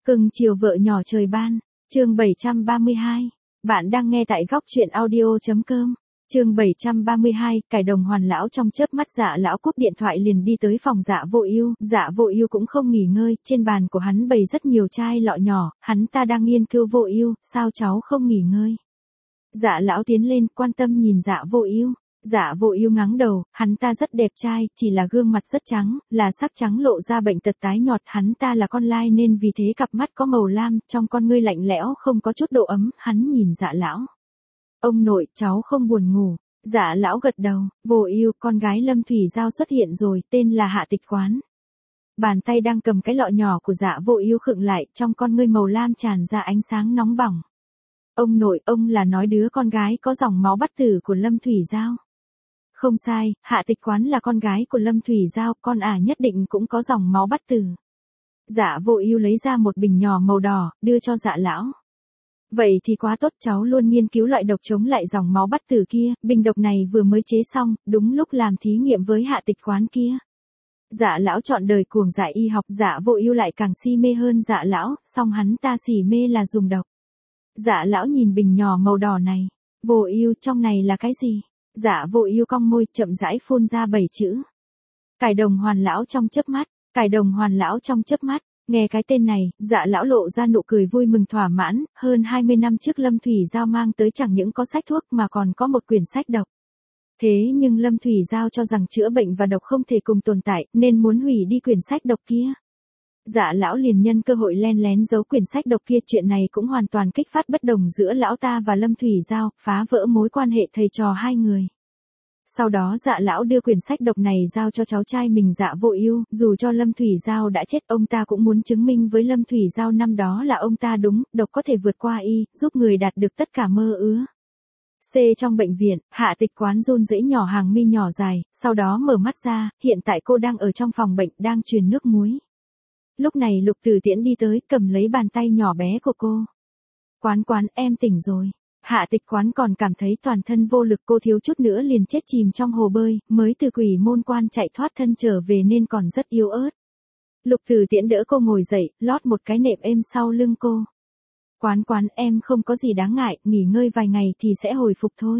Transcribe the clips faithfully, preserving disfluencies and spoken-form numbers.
Cưng chiều vợ nhỏ trời ban, chương bảy trăm ba mươi hai. Bạn đang nghe tại góc truyện audio.com. Chương bảy trăm ba mươi hai, cải đồng hoàn lão trong chớp mắt. Dạ lão cúp điện thoại liền đi tới phòng Dạ Vô Ưu, Dạ Vô Ưu cũng không nghỉ ngơi, trên bàn của hắn bày rất nhiều chai lọ nhỏ, hắn ta đang nghiên cứu. Vô Ưu, sao cháu không nghỉ ngơi? Dạ lão tiến lên, quan tâm nhìn Dạ Vô Ưu. Dạ Vô Ưu ngáng đầu, hắn ta rất đẹp trai, chỉ là gương mặt rất trắng, là sắc trắng lộ ra bệnh tật tái nhợt, hắn ta là con lai nên vì thế cặp mắt có màu lam, trong con ngươi lạnh lẽo không có chút độ ấm, hắn nhìn Dạ lão. Ông nội, cháu không buồn ngủ. Dạ lão gật đầu, Vô Ưu, con gái Lâm Thủy Giao xuất hiện rồi, tên là Hạ Tịch Quán. Bàn tay đang cầm cái lọ nhỏ của Dạ Vô Ưu khựng lại, trong con ngươi màu lam tràn ra ánh sáng nóng bỏng. Ông nội, ông là nói đứa con gái có dòng máu bất tử của Lâm Thủy Giao. Không sai, Hạ Tịch Quán là con gái của Lâm Thủy Giao, con ả nhất định cũng có dòng máu bất tử. Dạ Vô Ưu lấy ra một bình nhỏ màu đỏ, đưa cho Dạ lão. Vậy thì quá tốt, cháu luôn nghiên cứu loại độc chống lại dòng máu bất tử kia, bình độc này vừa mới chế xong, đúng lúc làm thí nghiệm với Hạ Tịch Quán kia. Dạ lão chọn đời cuồng dại y học, Dạ Vô Ưu lại càng si mê hơn Dạ lão, song hắn ta xỉ mê là dùng độc. Dạ lão nhìn bình nhỏ màu đỏ này, Vô Ưu, trong này là cái gì? Dạ Vô Ưu cong môi, chậm rãi phun ra bảy chữ. Cải đồng hoàn lão trong chớp mắt, cải đồng hoàn lão trong chớp mắt. Nghe cái tên này, Dạ lão lộ ra nụ cười vui mừng thỏa mãn, hơn hai mươi năm trước Lâm Thủy Giao mang tới chẳng những có sách thuốc mà còn có một quyển sách độc. Thế nhưng Lâm Thủy Giao cho rằng chữa bệnh và độc không thể cùng tồn tại, nên muốn hủy đi quyển sách độc kia. Dạ lão liền nhân cơ hội len lén giấu quyển sách độc kia, chuyện này cũng hoàn toàn kích phát bất đồng giữa lão ta và Lâm Thủy Giao, phá vỡ mối quan hệ thầy trò hai người. Sau đó Dạ lão đưa quyển sách độc này giao cho cháu trai mình Dạ Vô Ưu, dù cho Lâm Thủy Giao đã chết, ông ta cũng muốn chứng minh với Lâm Thủy Giao năm đó là ông ta đúng, độc có thể vượt qua y, giúp người đạt được tất cả mơ ước. C. Trong bệnh viện, Hạ Tịch Quán run rẩy nhỏ hàng mi nhỏ dài, sau đó mở mắt ra, hiện tại cô đang ở trong phòng bệnh, đang truyền nước muối. Lúc này Lục Tử Tiễn đi tới, cầm lấy bàn tay nhỏ bé của cô. Quán Quán, em tỉnh rồi. Hạ Tịch Quán còn cảm thấy toàn thân vô lực, cô thiếu chút nữa liền chết chìm trong hồ bơi, mới từ quỷ môn quan chạy thoát thân trở về nên còn rất yếu ớt. Lục Tử Tiễn đỡ cô ngồi dậy, lót một cái nệm êm sau lưng cô. Quán Quán, em không có gì đáng ngại, nghỉ ngơi vài ngày thì sẽ hồi phục thôi.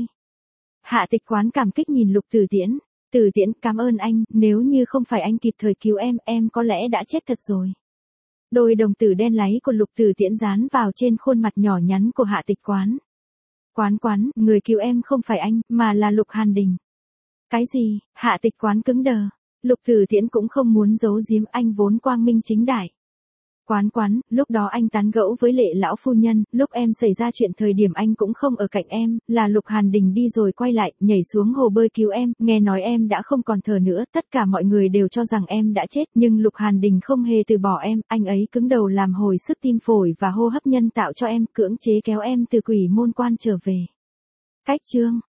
Hạ Tịch Quán cảm kích nhìn Lục Tử Tiễn. Tử Tiễn, cảm ơn anh, nếu như không phải anh kịp thời cứu em, em có lẽ đã chết thật rồi. Đôi đồng tử đen láy của Lục Tử Tiễn dán vào trên khuôn mặt nhỏ nhắn của Hạ Tịch Quán. Quán Quán, người cứu em không phải anh, mà là Lục Hàn Đình. Cái gì? Hạ Tịch Quán cứng đờ. Lục Tử Tiễn cũng không muốn giấu giếm, anh vốn quang minh chính đại. Quán Quán, lúc đó anh tán gẫu với Lệ lão phu nhân, lúc em xảy ra chuyện thời điểm anh cũng không ở cạnh em, là Lục Hàn Đình đi rồi quay lại, nhảy xuống hồ bơi cứu em, nghe nói em đã không còn thở nữa, tất cả mọi người đều cho rằng em đã chết, nhưng Lục Hàn Đình không hề từ bỏ em, anh ấy cứng đầu làm hồi sức tim phổi và hô hấp nhân tạo cho em, cưỡng chế kéo em từ quỷ môn quan trở về. Cách chương